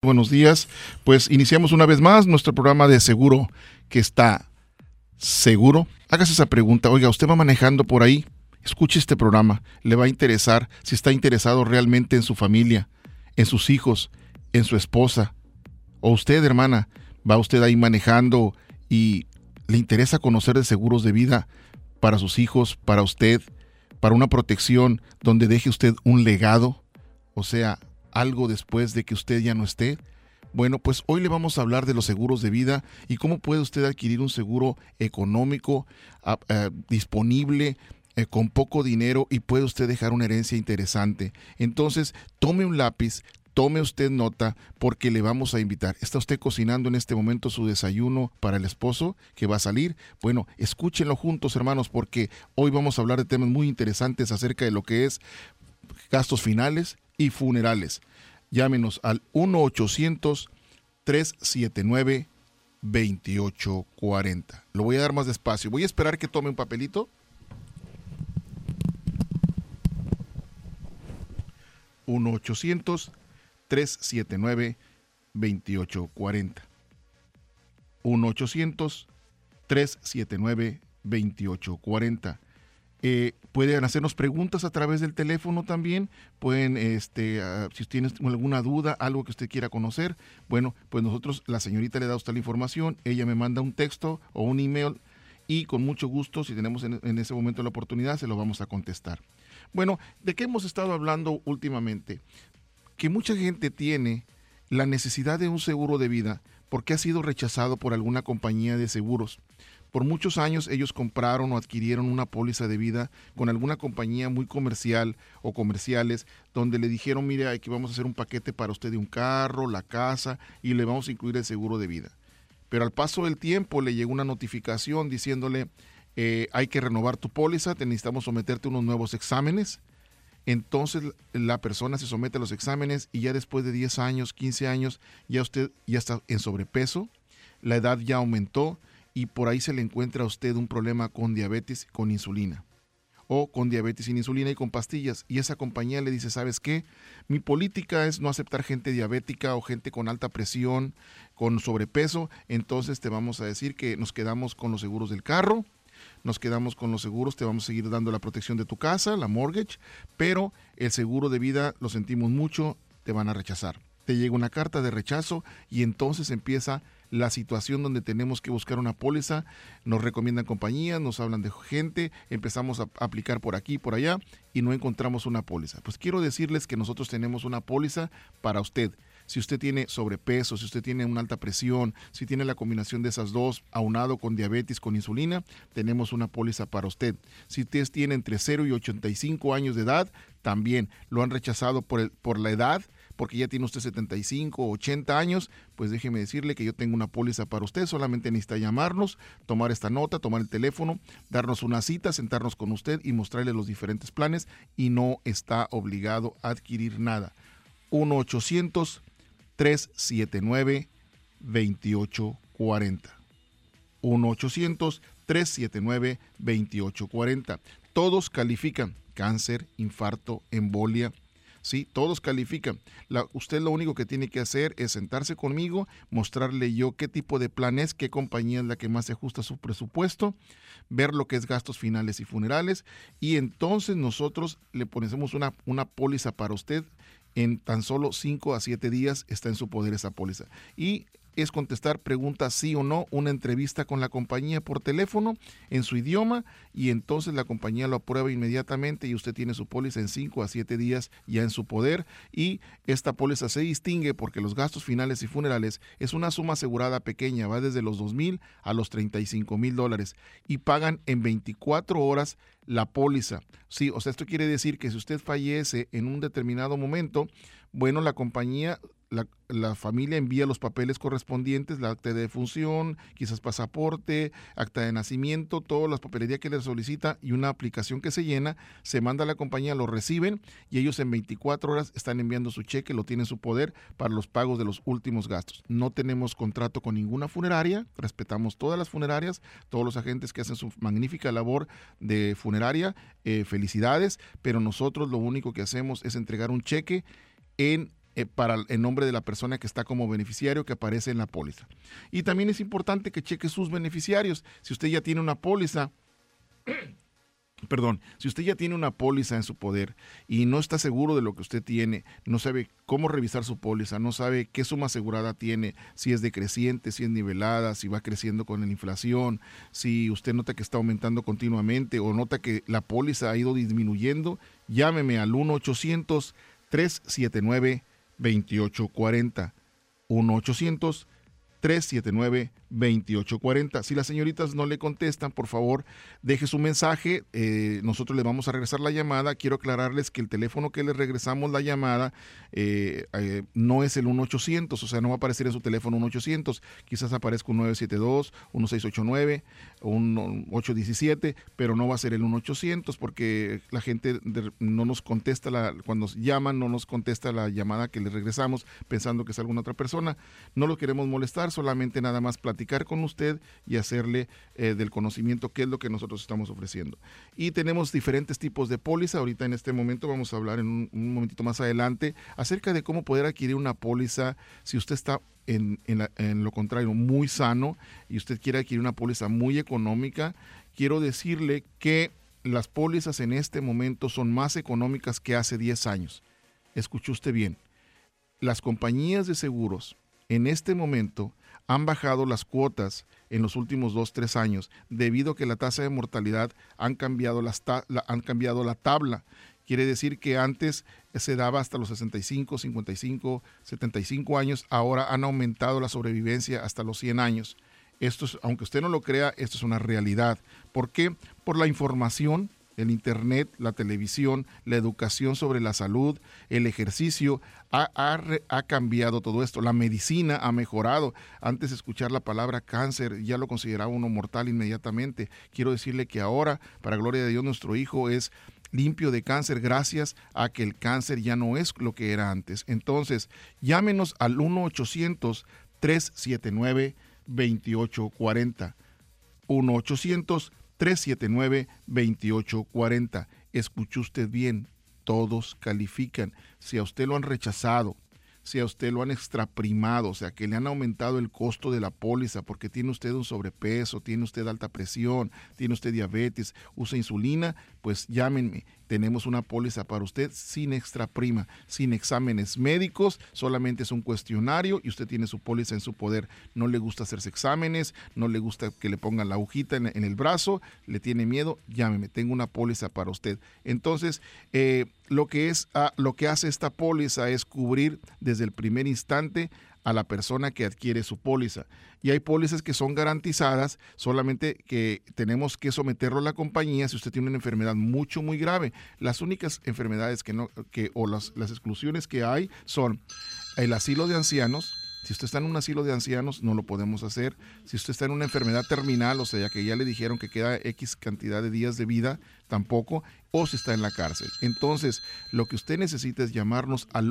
Buenos días, pues iniciamos una vez más nuestro programa de Seguro que está seguro. Hágase esa pregunta, oiga, ¿usted va manejando por ahí? Escuche este programa, le va a interesar si está interesado realmente en su familia, en sus hijos, en su esposa. O usted, hermana, va usted ahí manejando y le interesa conocer de seguros de vida para sus hijos, para usted, para una protección donde deje usted un legado, o sea, algo después de que usted ya no esté. Bueno, pues hoy le vamos a hablar de los seguros de vida y cómo puede usted adquirir un seguro económico, disponible, con poco dinero, y puede usted dejar una herencia interesante. Entonces, tome un lápiz, tome usted nota, porque le vamos a invitar. ¿Está usted cocinando en este momento su desayuno para el esposo que va a salir? Bueno, escúchenlo juntos, hermanos, porque hoy vamos a hablar de temas muy interesantes acerca de lo que es gastos finales y funerales. Llámenos al 1-800-379-2840. Lo voy a dar más despacio. Voy a esperar que tome un papelito. 1-800-379-2840. 1-800-379-2840. Pueden hacernos preguntas a través del teléfono también. Pueden, si tienes alguna duda, algo que usted quiera conocer, bueno, pues nosotros, la señorita le da a usted la información, ella me manda un texto o un email y con mucho gusto, si tenemos en ese momento la oportunidad, se lo vamos a contestar. Bueno, ¿de qué hemos estado hablando últimamente? Que mucha gente tiene la necesidad de un seguro de vida porque ha sido rechazado por alguna compañía de seguros. Por muchos años ellos compraron o adquirieron una póliza de vida con alguna compañía muy comercial o comerciales, donde le dijeron, mire, aquí vamos a hacer un paquete para usted de un carro, la casa, y le vamos a incluir el seguro de vida. Pero al paso del tiempo le llegó una notificación diciéndole, hay que renovar tu póliza, te necesitamos someterte a unos nuevos exámenes. Entonces la persona se somete a los exámenes y ya después de 10 años, 15 años, ya usted ya está en sobrepeso, la edad ya aumentó, y por ahí se le encuentra a usted un problema con diabetes con insulina, o con diabetes sin insulina y con pastillas, y esa compañía le dice, ¿sabes qué? Mi política es no aceptar gente diabética o gente con alta presión, con sobrepeso, entonces te vamos a decir que nos quedamos con los seguros del carro, nos quedamos con los seguros, te vamos a seguir dando la protección de tu casa, la mortgage, pero el seguro de vida, lo sentimos mucho, te van a rechazar. Te llega una carta de rechazo y entonces empieza la situación donde tenemos que buscar una póliza. Nos recomiendan compañías, nos hablan de gente, empezamos a aplicar por aquí, por allá y no encontramos una póliza. Pues quiero decirles que nosotros tenemos una póliza para usted. Si usted tiene sobrepeso, si usted tiene una alta presión, si tiene la combinación de esas dos, aunado con diabetes, con insulina, tenemos una póliza para usted. Si usted tiene entre 0 y 85 años de edad, también lo han rechazado por la edad, porque ya tiene usted 75 o 80 años, pues déjeme decirle que yo tengo una póliza para usted. Solamente necesita llamarnos, tomar esta nota, tomar el teléfono, darnos una cita, sentarnos con usted y mostrarle los diferentes planes, y no está obligado a adquirir nada. 1-800-379-2840. 1-800-379-2840. Todos califican: cáncer, infarto, embolia. Sí, todos califican. Usted lo único que tiene que hacer es sentarse conmigo, mostrarle yo qué tipo de plan es, qué compañía es la que más se ajusta a su presupuesto, ver lo que es gastos finales y funerales, y entonces nosotros le ponemos una póliza para usted. En tan solo 5 a 7 días está en su poder esa póliza. Y es contestar preguntas sí o no, una entrevista con la compañía por teléfono en su idioma, y entonces la compañía lo aprueba inmediatamente y usted tiene su póliza en 5 a 7 días ya en su poder. Y esta póliza se distingue porque los gastos finales y funerales es una suma asegurada pequeña, va desde los $2,000 a los $35,000, y pagan en 24 horas la póliza. Sí, o sea, esto quiere decir que si usted fallece en un determinado momento, bueno, la compañía, la familia envía los papeles correspondientes, la acta de defunción, quizás pasaporte, acta de nacimiento, toda la papelería que le solicita y una aplicación que se llena, se manda a la compañía, lo reciben y ellos en 24 horas están enviando su cheque, lo tienen en su poder para los pagos de los últimos gastos. No tenemos contrato con ninguna funeraria, respetamos todas las funerarias, todos los agentes que hacen su magnífica labor de funeraria, felicidades, pero nosotros lo único que hacemos es entregar un cheque en para el nombre de la persona que está como beneficiario que aparece en la póliza. Y también es importante que cheque sus beneficiarios. Si usted ya tiene una póliza, si usted ya tiene una póliza en su poder y no está seguro de lo que usted tiene, no sabe cómo revisar su póliza, no sabe qué suma asegurada tiene, si es decreciente, si es nivelada, si va creciendo con la inflación, si usted nota que está aumentando continuamente o nota que la póliza ha ido disminuyendo, llámeme al 1-800-379-2840. 1-800-379-2840. Si las señoritas no le contestan, por favor, deje su mensaje. Nosotros le vamos a regresar la llamada. Quiero aclararles que el teléfono que le regresamos la llamada no es el 1-800, o sea, no va a aparecer en su teléfono 1-800. Quizás aparezca un 972, 1689, un 817, pero no va a ser el 1-800 porque la gente no nos contesta, cuando nos llaman, no nos contesta la llamada que le regresamos pensando que es alguna otra persona. No lo queremos molestar, solamente nada más platicar con usted y hacerle del conocimiento qué es lo que nosotros estamos ofreciendo. Y tenemos diferentes tipos de póliza. Ahorita en este momento vamos a hablar en un momentito más adelante acerca de cómo poder adquirir una póliza si usted está en lo contrario muy sano y usted quiere adquirir una póliza muy económica. Quiero decirle que las pólizas en este momento son más económicas que hace 10 años. Escuchó usted bien. Las compañías de seguros en este momento han bajado las cuotas en los últimos 2-3 años debido a que la tasa de mortalidad han cambiado la tabla. Quiere decir que antes se daba hasta los 65, 55, 75 años, ahora han aumentado la sobrevivencia hasta los 100 años. Esto es, aunque usted no lo crea, esto es una realidad. ¿Por qué? Por la información, el internet, la televisión, la educación sobre la salud, el ejercicio, ha cambiado todo esto. La medicina ha mejorado. Antes de escuchar la palabra cáncer ya lo consideraba uno mortal inmediatamente. Quiero decirle que ahora, para gloria de Dios, nuestro hijo es limpio de cáncer gracias a que el cáncer ya no es lo que era antes. Entonces, llámenos al 1-800-379-2840. 1-800-379-2840. Escuchó usted bien, todos califican. Si a usted lo han rechazado, si a usted lo han extraprimado, o sea, que le han aumentado el costo de la póliza porque tiene usted un sobrepeso, tiene usted alta presión, tiene usted diabetes, usa insulina, pues llámenme. Tenemos una póliza para usted sin extraprima, sin exámenes médicos, solamente es un cuestionario y usted tiene su póliza en su poder. No le gusta hacerse exámenes, no le gusta que le pongan la agujita en el brazo, le tiene miedo, llámeme, tengo una póliza para usted. Entonces, lo que hace esta póliza es cubrir desde el primer instante a la persona que adquiere su póliza. Y hay pólizas que son garantizadas, solamente que tenemos que someterlo a la compañía si usted tiene una enfermedad muy grave. Las únicas enfermedades las exclusiones que hay son el asilo de ancianos. Si usted está en un asilo de ancianos, no lo podemos hacer. Si usted está en una enfermedad terminal, o sea, que ya le dijeron que queda X cantidad de días de vida, tampoco. O si está en la cárcel. Entonces, lo que usted necesita es llamarnos al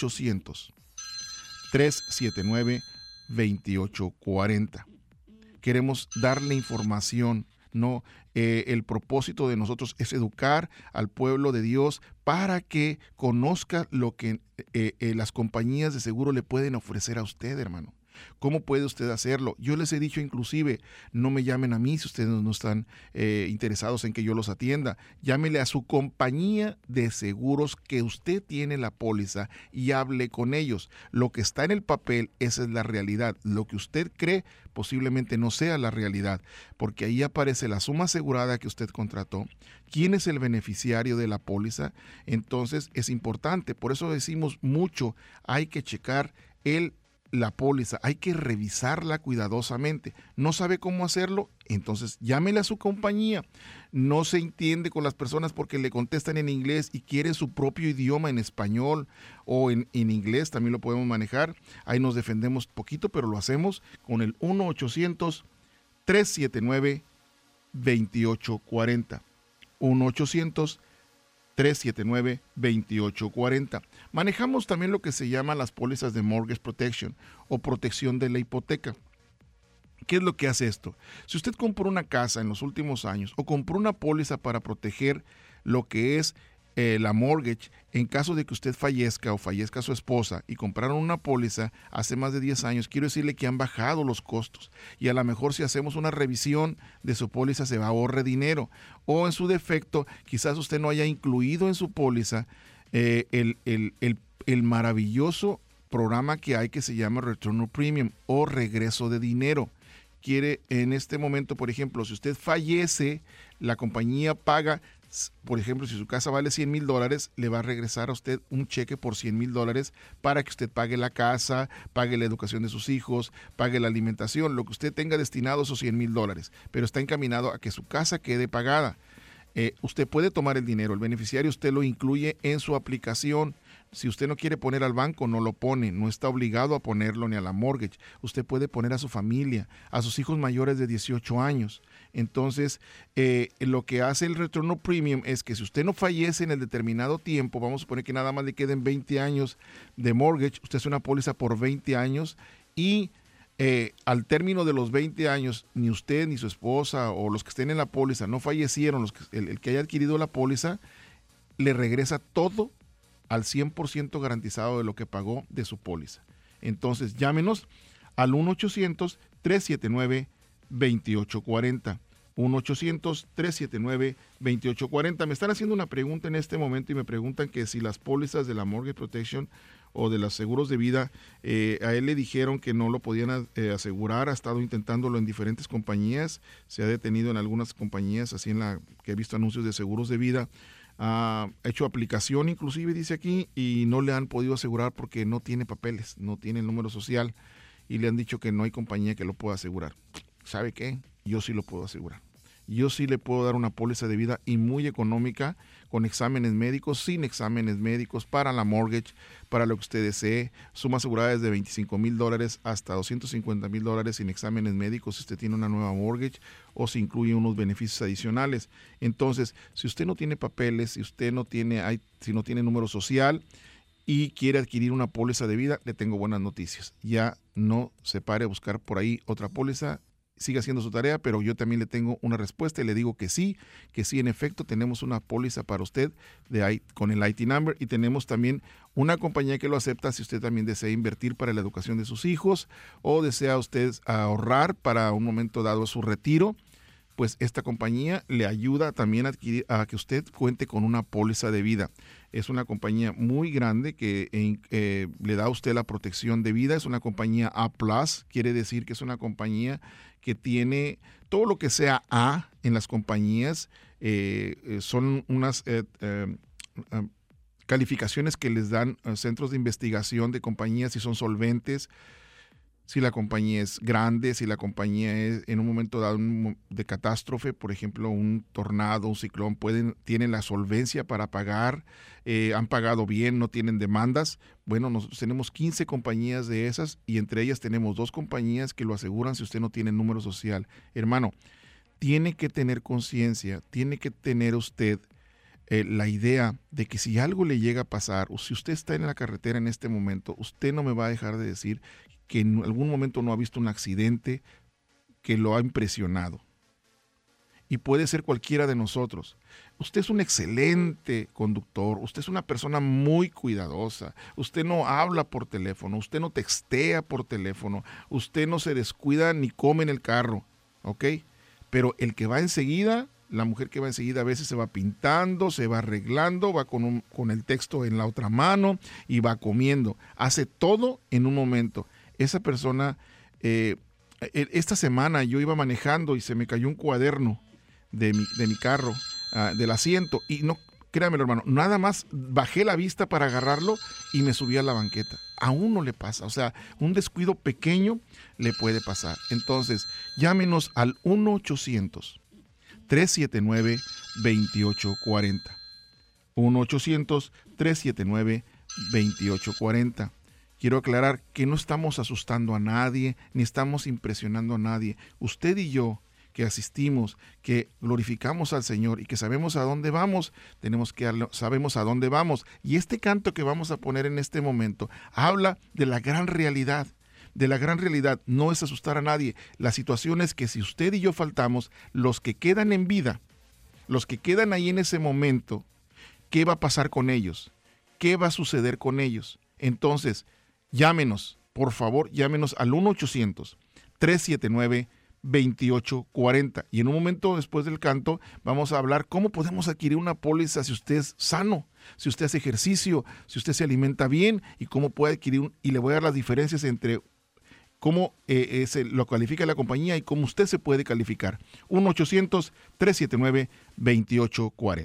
1-800-379-2840. Queremos darle información, ¿no? El propósito de nosotros es educar al pueblo de Dios para que conozca lo que las compañías de seguro le pueden ofrecer a usted, hermano. ¿Cómo puede usted hacerlo? Yo les he dicho inclusive, no me llamen a mí si ustedes no están interesados en que yo los atienda. Llámele a su compañía de seguros que usted tiene la póliza y hable con ellos. Lo que está en el papel, esa es la realidad. Lo que usted cree posiblemente no sea la realidad, porque ahí aparece la suma asegurada que usted contrató, quién es el beneficiario de la póliza. Entonces es importante, por eso decimos mucho, hay que checar la póliza, hay que revisarla cuidadosamente. ¿No sabe cómo hacerlo? Entonces llámele a su compañía. No se entiende con las personas porque le contestan en inglés y quieren su propio idioma en español o en inglés, también lo podemos manejar. Ahí nos defendemos poquito, pero lo hacemos con el 1-800-379-2840. 1-800-379-2840. Manejamos también lo que se llama las pólizas de mortgage protection o protección de la hipoteca. ¿Qué es lo que hace esto? Si usted compró una casa en los últimos años o compró una póliza para proteger lo que es la mortgage, en caso de que usted fallezca o fallezca su esposa y compraron una póliza hace más de 10 años, quiero decirle que han bajado los costos y a lo mejor si hacemos una revisión de su póliza se va a ahorrar dinero, o en su defecto quizás usted no haya incluido en su póliza el maravilloso programa que hay que se llama Return of Premium o regreso de dinero. Quiere en este momento, por ejemplo, si usted fallece, la compañía paga, por ejemplo, si su casa vale $100,000, le va a regresar a usted un cheque por $100,000 para que usted pague la casa, pague la educación de sus hijos, pague la alimentación, lo que usted tenga destinado a esos $100,000, pero está encaminado a que su casa quede pagada. Usted puede tomar el dinero, el beneficiario usted lo incluye en su aplicación. Si usted no quiere poner al banco, no lo pone, no está obligado a ponerlo ni a la mortgage. Usted puede poner a su familia, a sus hijos mayores de 18 años. Entonces, lo que hace el Return of Premium es que si usted no fallece en el determinado tiempo, vamos a suponer que nada más le queden 20 años de mortgage, usted hace una póliza por 20 años y al término de los 20 años, ni usted ni su esposa o los que estén en la póliza no fallecieron, el que haya adquirido la póliza, le regresa todo al 100% garantizado de lo que pagó de su póliza. Entonces, llámenos al 1-800-379-2840. 1-800-379-2840. Me están haciendo una pregunta en este momento y me preguntan que si las pólizas de la Mortgage Protection o de los seguros de vida, a él le dijeron que no lo podían asegurar, ha estado intentándolo en diferentes compañías, se ha detenido en algunas compañías, así en la que he visto anuncios de seguros de vida, ha hecho aplicación inclusive, dice aquí, y no le han podido asegurar porque no tiene papeles, no tiene el número social y le han dicho que no hay compañía que lo pueda asegurar. ¿Sabe qué? Yo sí lo puedo asegurar. Yo sí le puedo dar una póliza de vida y muy económica, con exámenes médicos, sin exámenes médicos, para la mortgage, para lo que usted desee. Suma asegurada desde $25,000 hasta $250,000 sin exámenes médicos si usted tiene una nueva mortgage o si incluye unos beneficios adicionales. Entonces, si usted no tiene papeles, si usted no tiene, si no tiene número social y quiere adquirir una póliza de vida, le tengo buenas noticias. Ya no se pare a buscar por ahí otra póliza. Siga haciendo su tarea, pero yo también le tengo una respuesta y le digo que sí, en efecto tenemos una póliza para usted con el IT number y tenemos también una compañía que lo acepta si usted también desea invertir para la educación de sus hijos o desea usted ahorrar para un momento dado su retiro. Pues esta compañía le ayuda también a que usted cuente con una póliza de vida. Es una compañía muy grande que le da a usted la protección de vida. Es una compañía A+, quiere decir que es una compañía que tiene todo lo que sea A en las compañías. Son unas calificaciones que les dan centros de investigación de compañías si son solventes, si la compañía es grande, si la compañía es en un momento dado de catástrofe, por ejemplo, un tornado, un ciclón, tienen la solvencia para pagar, han pagado bien, no tienen demandas. Bueno, nosotros tenemos 15 compañías de esas y entre ellas tenemos 2 compañías que lo aseguran si usted no tiene número social. Hermano, tiene que tener conciencia, tiene que tener usted la idea de que si algo le llega a pasar o si usted está en la carretera en este momento, usted no me va a dejar de decir que en algún momento no ha visto un accidente que lo ha impresionado. Y puede ser cualquiera de nosotros. Usted es un excelente conductor, usted es una persona muy cuidadosa, usted no habla por teléfono, usted no textea por teléfono, usted no se descuida ni come en el carro, ¿ok? Pero el que va enseguida, la mujer que va enseguida a veces se va pintando, se va arreglando, va con el texto en la otra mano y va comiendo. Hace todo en un momento. Esa persona, esta semana yo iba manejando y se me cayó un cuaderno de mi carro, del asiento, y no, créamelo hermano, nada más bajé la vista para agarrarlo y me subí a la banqueta. A uno le pasa, o sea, un descuido pequeño le puede pasar. Entonces, llámenos al 1-800-379-2840. 1-800-379-2840. Quiero aclarar que no estamos asustando a nadie, ni estamos impresionando a nadie. Usted y yo, que asistimos, que glorificamos al Señor y que sabemos a dónde vamos, sabemos a dónde vamos. Y este canto que vamos a poner en este momento habla de la gran realidad. De la gran realidad, no es asustar a nadie. La situación es que si usted y yo faltamos, los que quedan en vida, los que quedan ahí en ese momento, ¿qué va a pasar con ellos? ¿Qué va a suceder con ellos? Entonces, llámenos, por favor, llámenos al 1-800-379-2840. Y en un momento después del canto vamos a hablar cómo podemos adquirir una póliza si usted es sano, si usted hace ejercicio, si usted se alimenta bien, y cómo puede adquirir, y le voy a dar las diferencias entre cómo se lo califica la compañía y cómo usted se puede calificar. 1-800-379-2840.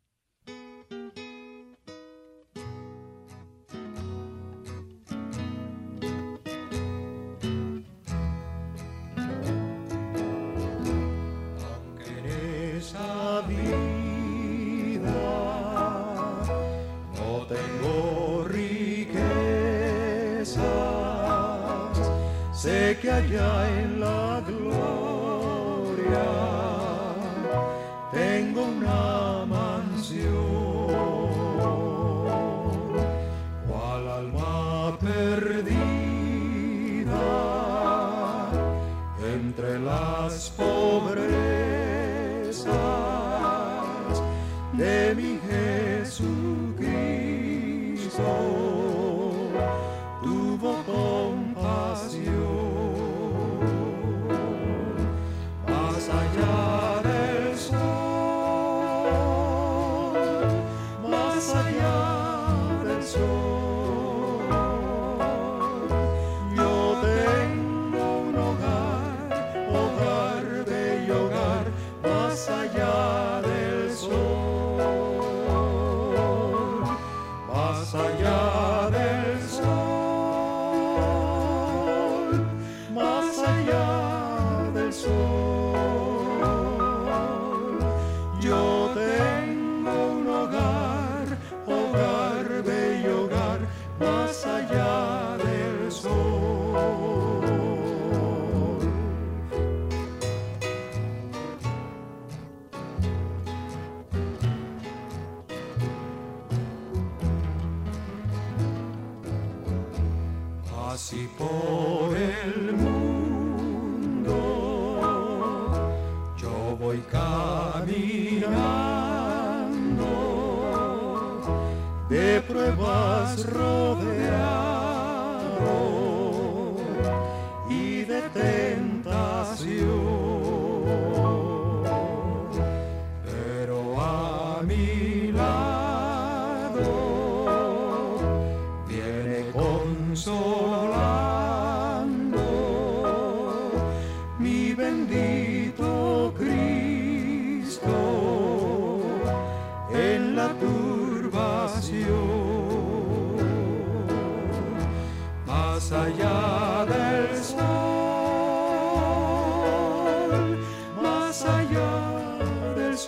Sé que allá en la gloria tengo una mansión, cual alma perdida entre las pobrezas de mi Jesucristo tuvo compasión. Más allá del sol, más allá del sol, yo tengo un hogar, hogar, bello hogar, más allá del sol, más allá del sol, más allá del sol. Yo tengo un hogar, hogar, bello hogar, más allá del sol. Así por el mundo yo voy caminando, de pruebas rodeado y de tentación, pero a mi lado viene consolando mi bendito Cristo en la turbación. Más allá del sol, más allá del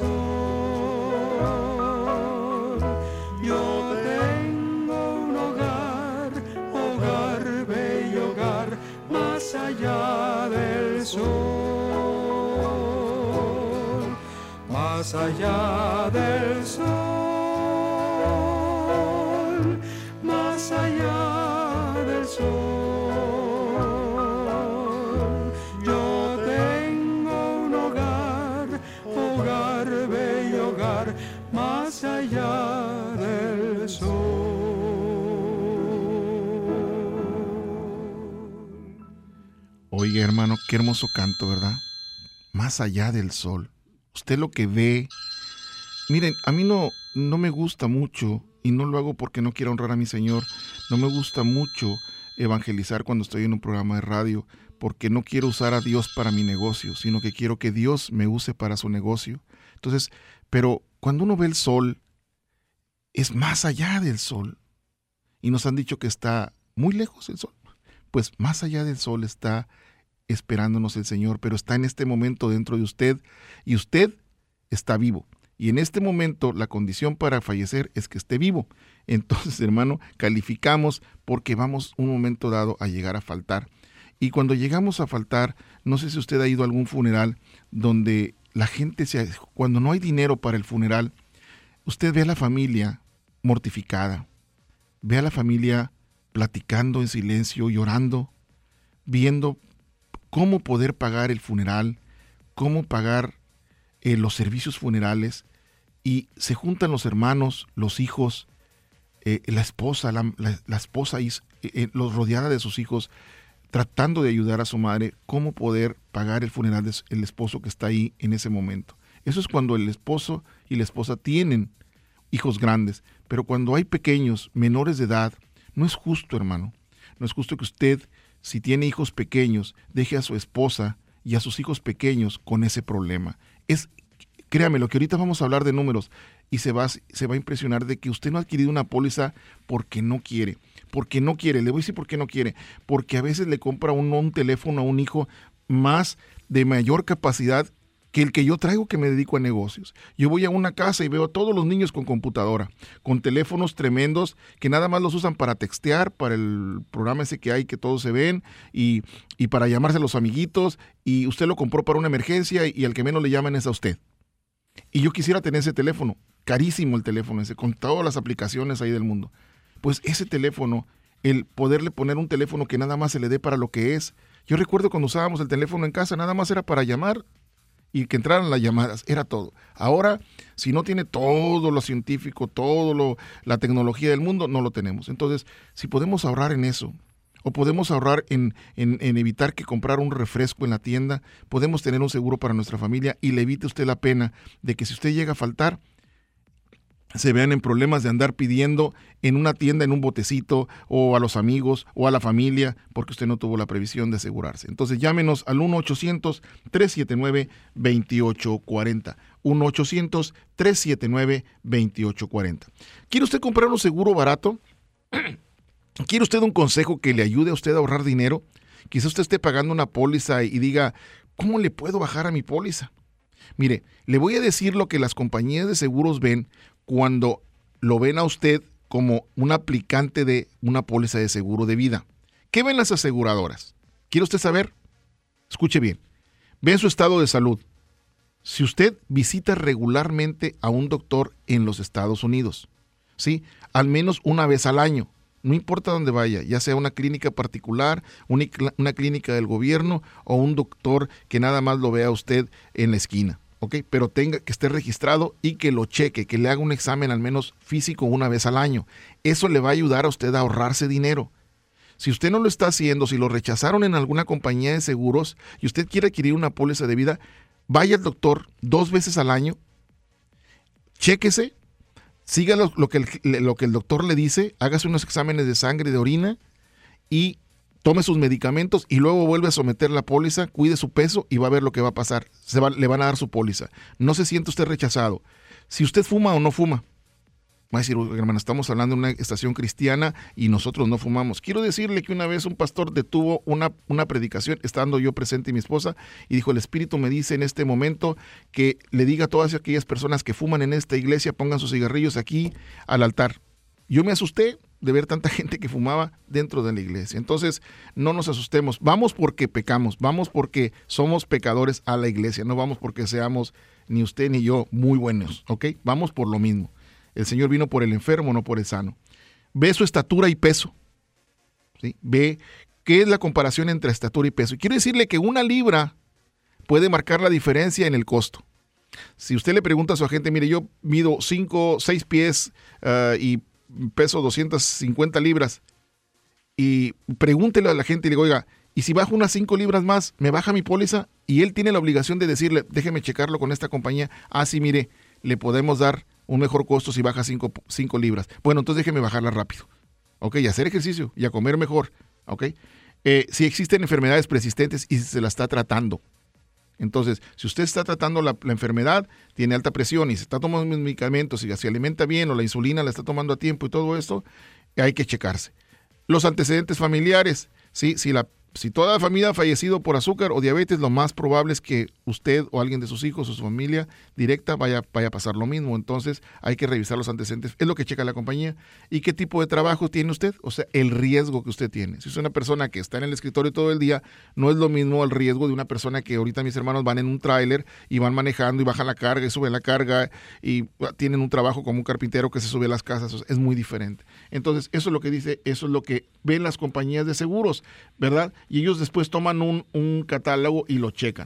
sol, yo tengo un hogar, hogar, bello hogar, más allá del sol, más allá del sol, más allá del sol. Yo tengo un hogar, hogar, bello hogar, más allá del sol. Oiga, hermano, qué hermoso canto, ¿verdad? Más allá del sol. Usted lo que ve. Miren, a mí no me gusta mucho, y no lo hago porque no quiera honrar a mi Señor, no me gusta mucho evangelizar cuando estoy en un programa de radio, porque no quiero usar a Dios para mi negocio, sino que quiero que Dios me use para su negocio. Entonces, pero cuando uno ve el sol, es más allá del sol. Y nos han dicho que está muy lejos el sol. Pues más allá del sol está esperándonos el Señor, pero está en este momento dentro de usted, y usted está vivo. Y en este momento la condición para fallecer es que esté vivo. Entonces, hermano, calificamos porque vamos un momento dado a llegar a faltar. Y cuando llegamos a faltar, no sé si usted ha ido a algún funeral donde la gente, cuando no hay dinero para el funeral, usted ve a la familia mortificada, ve a la familia platicando en silencio, llorando, viendo cómo poder pagar el funeral, cómo pagar los servicios funerales, y se juntan los hermanos, los hijos, la esposa, la esposa los rodeada de sus hijos, tratando de ayudar a su madre, cómo poder pagar el funeral del esposo que está ahí en ese momento. Eso es cuando el esposo y la esposa tienen hijos grandes, pero cuando hay pequeños, menores de edad, no es justo, hermano. No es justo que usted, si tiene hijos pequeños, deje a su esposa y a sus hijos pequeños con ese problema. Créame, lo que ahorita vamos a hablar de números y se va a impresionar de que usted no ha adquirido una póliza porque no quiere. Porque no quiere, le voy a decir por qué no quiere. Porque a veces le compra uno un teléfono a un hijo más de mayor capacidad que el que yo traigo, que me dedico a negocios. Yo voy a una casa y veo a todos los niños con computadora, con teléfonos tremendos que nada más los usan para textear, para el programa ese que hay que todos se ven y para llamarse a los amiguitos, y usted lo compró para una emergencia y al que menos le llaman es a usted. Y yo quisiera tener ese teléfono, carísimo el teléfono ese, con todas las aplicaciones ahí del mundo. Pues ese teléfono, el poderle poner un teléfono que nada más se le dé para lo que es. Yo recuerdo cuando usábamos el teléfono en casa, nada más era para llamar y que entraran las llamadas, era todo. Ahora, si no tiene todo lo científico, la tecnología del mundo, no lo tenemos. Entonces, si podemos ahorrar en eso, o podemos ahorrar en evitar que comprar un refresco en la tienda, podemos tener un seguro para nuestra familia y le evite usted la pena de que si usted llega a faltar, se vean en problemas de andar pidiendo en una tienda, en un botecito, o a los amigos, o a la familia, porque usted no tuvo la previsión de asegurarse. Entonces llámenos al 1-800-379-2840. 1-800-379-2840. ¿Quiere usted comprar un seguro barato? ¿Quiere usted un consejo que le ayude a usted a ahorrar dinero? Quizá usted esté pagando una póliza y diga, ¿cómo le puedo bajar a mi póliza? Mire, le voy a decir lo que las compañías de seguros ven cuando lo ven a usted como un aplicante de una póliza de seguro de vida. ¿Qué ven las aseguradoras? ¿Quiere usted saber? Escuche bien. Ven su estado de salud. Si usted visita regularmente a un doctor en los Estados Unidos, ¿sí? Al menos una vez al año, no importa dónde vaya, ya sea una clínica particular, una clínica del gobierno o un doctor que nada más lo vea a usted en la esquina. ¿Ok? Pero tenga que esté registrado y que lo cheque, que le haga un examen al menos físico una vez al año. Eso le va a ayudar a usted a ahorrarse dinero. Si usted no lo está haciendo, si lo rechazaron en alguna compañía de seguros y usted quiere adquirir una póliza de vida, vaya al doctor 2 veces al año, chéquese, siga lo que el doctor le dice, hágase unos exámenes de sangre y de orina y tome sus medicamentos y luego vuelve a someter la póliza, cuide su peso y va a ver lo que va a pasar. Le van a dar su póliza. No se siente usted rechazado. Si usted fuma o no fuma, va a decir, hermano, estamos hablando de una estación cristiana y nosotros no fumamos. Quiero decirle que una vez un pastor detuvo una predicación, estando yo presente y mi esposa, y dijo, el Espíritu me dice en este momento que le diga a todas aquellas personas que fuman en esta iglesia, pongan sus cigarrillos aquí al altar. Yo me asusté de ver tanta gente que fumaba dentro de la iglesia. Entonces, no nos asustemos. Vamos porque pecamos, vamos porque somos pecadores a la iglesia, no vamos porque seamos ni usted ni yo muy buenos, ¿ok? Vamos por lo mismo. El Señor vino por el enfermo, no por el sano. Ve su estatura y peso, ¿sí? Ve qué es la comparación entre estatura y peso. Y quiero decirle que 1 libra puede marcar la diferencia en el costo. Si usted le pregunta a su agente, mire, yo mido 6 pies y peso 250 libras, y pregúntele a la gente y le digo, oiga, ¿y si bajo unas 5 libras más, me baja mi póliza? Y él tiene la obligación de decirle, déjeme checarlo con esta compañía. Ah, sí, mire, le podemos dar un mejor costo si baja 5 libras. Bueno, entonces déjeme bajarla rápido. Ok, y hacer ejercicio y a comer mejor. Ok, si existen enfermedades persistentes y se la está tratando. Entonces, si usted está tratando la enfermedad, tiene alta presión y se está tomando medicamentos y se alimenta bien o la insulina la está tomando a tiempo y todo esto, hay que checarse. Los antecedentes familiares, ¿sí? Si toda la familia ha fallecido por azúcar o diabetes, lo más probable es que usted o alguien de sus hijos o su familia directa vaya a pasar lo mismo. Entonces hay que revisar los antecedentes. Es lo que checa la compañía. ¿Y qué tipo de trabajo tiene usted? O sea, el riesgo que usted tiene. Si es una persona que está en el escritorio todo el día, no es lo mismo el riesgo de una persona que ahorita mis hermanos van en un tráiler y van manejando y bajan la carga y suben la carga y tienen un trabajo como un carpintero que se sube a las casas. O sea, es muy diferente. Entonces, eso es lo que dice, eso es lo que ven las compañías de seguros, ¿verdad? Y ellos después toman un catálogo y lo checan.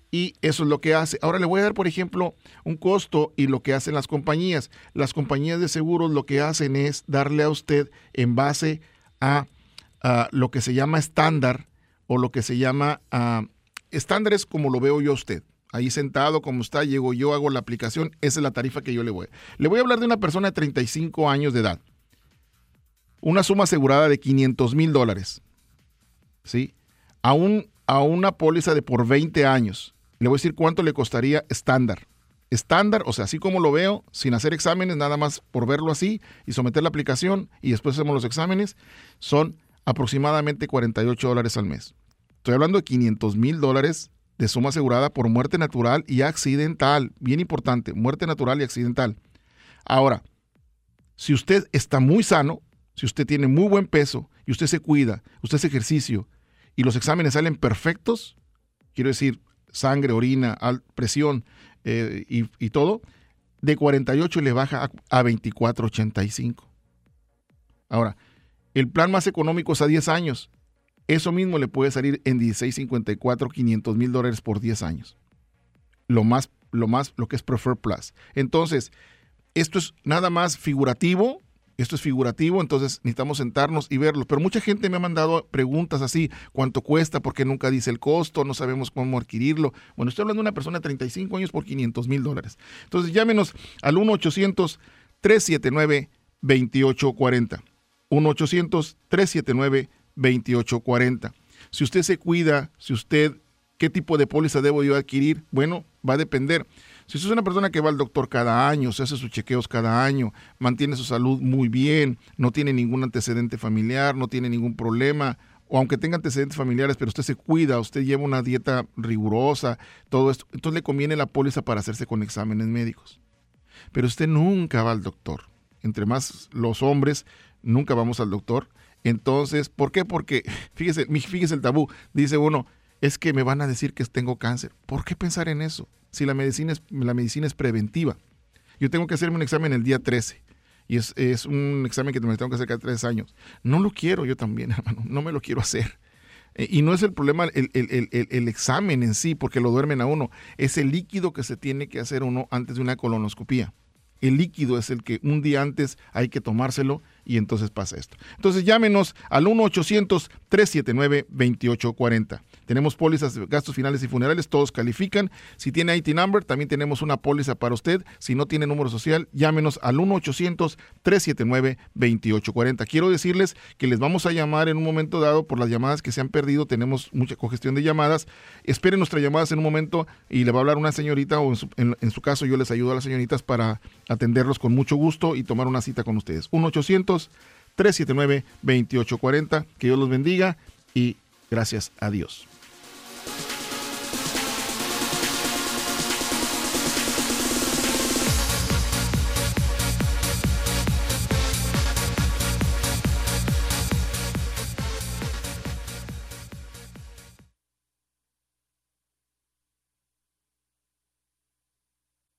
Y eso es lo que hace. Ahora le voy a dar, por ejemplo, un costo y lo que hacen las compañías. Las compañías de seguros lo que hacen es darle a usted en base a lo que se llama estándar o lo que se llama estándar es como lo veo yo a usted. Ahí sentado como está, llego yo, hago la aplicación, esa es la tarifa que yo le voy. Le voy a hablar de una persona de 35 años de edad. Una suma asegurada de $500,000, ¿sí? A una póliza de por 20 años. Le voy a decir cuánto le costaría estándar. Estándar, o sea, así como lo veo, sin hacer exámenes, nada más por verlo así y someter la aplicación y después hacemos los exámenes, son aproximadamente $48 al mes. Estoy hablando de $500,000 de suma asegurada por muerte natural y accidental. Bien importante, muerte natural y accidental. Ahora, si usted está muy sano, si usted tiene muy buen peso y usted se cuida, usted hace ejercicio y los exámenes salen perfectos, quiero decir, sangre, orina, presión y todo, de 48 le baja a 24.85. Ahora, el plan más económico es a 10 años. Eso mismo le puede salir en 16.54, $500,000 por 10 años. Lo que es Preferred Plus. Entonces, esto es nada más figurativo. Esto es figurativo, entonces necesitamos sentarnos y verlo. Pero mucha gente me ha mandado preguntas así, ¿cuánto cuesta? Porque nunca dice el costo, no sabemos cómo adquirirlo. Bueno, estoy hablando de una persona de 35 años por $500,000. Entonces llámenos al 1-800-379-2840. 1-800-379-2840. Si usted se cuida, ¿qué tipo de póliza debo yo adquirir? Bueno, va a depender. Si usted es una persona que va al doctor cada año, se hace sus chequeos cada año, mantiene su salud muy bien, no tiene ningún antecedente familiar, no tiene ningún problema, o aunque tenga antecedentes familiares, pero usted se cuida, usted lleva una dieta rigurosa, todo esto, entonces le conviene la póliza para hacerse con exámenes médicos. Pero usted nunca va al doctor. Entre más los hombres, nunca vamos al doctor. Entonces, ¿por qué? Porque, fíjese el tabú, dice uno, es que me van a decir que tengo cáncer. ¿Por qué pensar en eso? Si la medicina es preventiva. Yo tengo que hacerme un examen el día 13 y es un examen que me tengo que hacer cada 3 años. No lo quiero yo también, hermano, no me lo quiero hacer. Y no es el problema el examen en sí, porque lo duermen a uno. Es el líquido que se tiene que hacer uno antes de una colonoscopía. El líquido es el que un día antes hay que tomárselo y entonces pasa esto. Entonces llámenos al 1-800-379-2840. Tenemos pólizas de gastos finales y funerales, todos califican. Si tiene IT number, también tenemos una póliza para usted. Si no tiene número social, llámenos al 1-800-379-2840. Quiero decirles que les vamos a llamar en un momento dado por las llamadas que se han perdido. Tenemos mucha congestión de llamadas. Esperen nuestras llamadas en un momento y le va a hablar una señorita o en su caso yo les ayudo a las señoritas para atenderlos con mucho gusto y tomar una cita con ustedes. 1-800-379-2840. Que Dios los bendiga y gracias a Dios.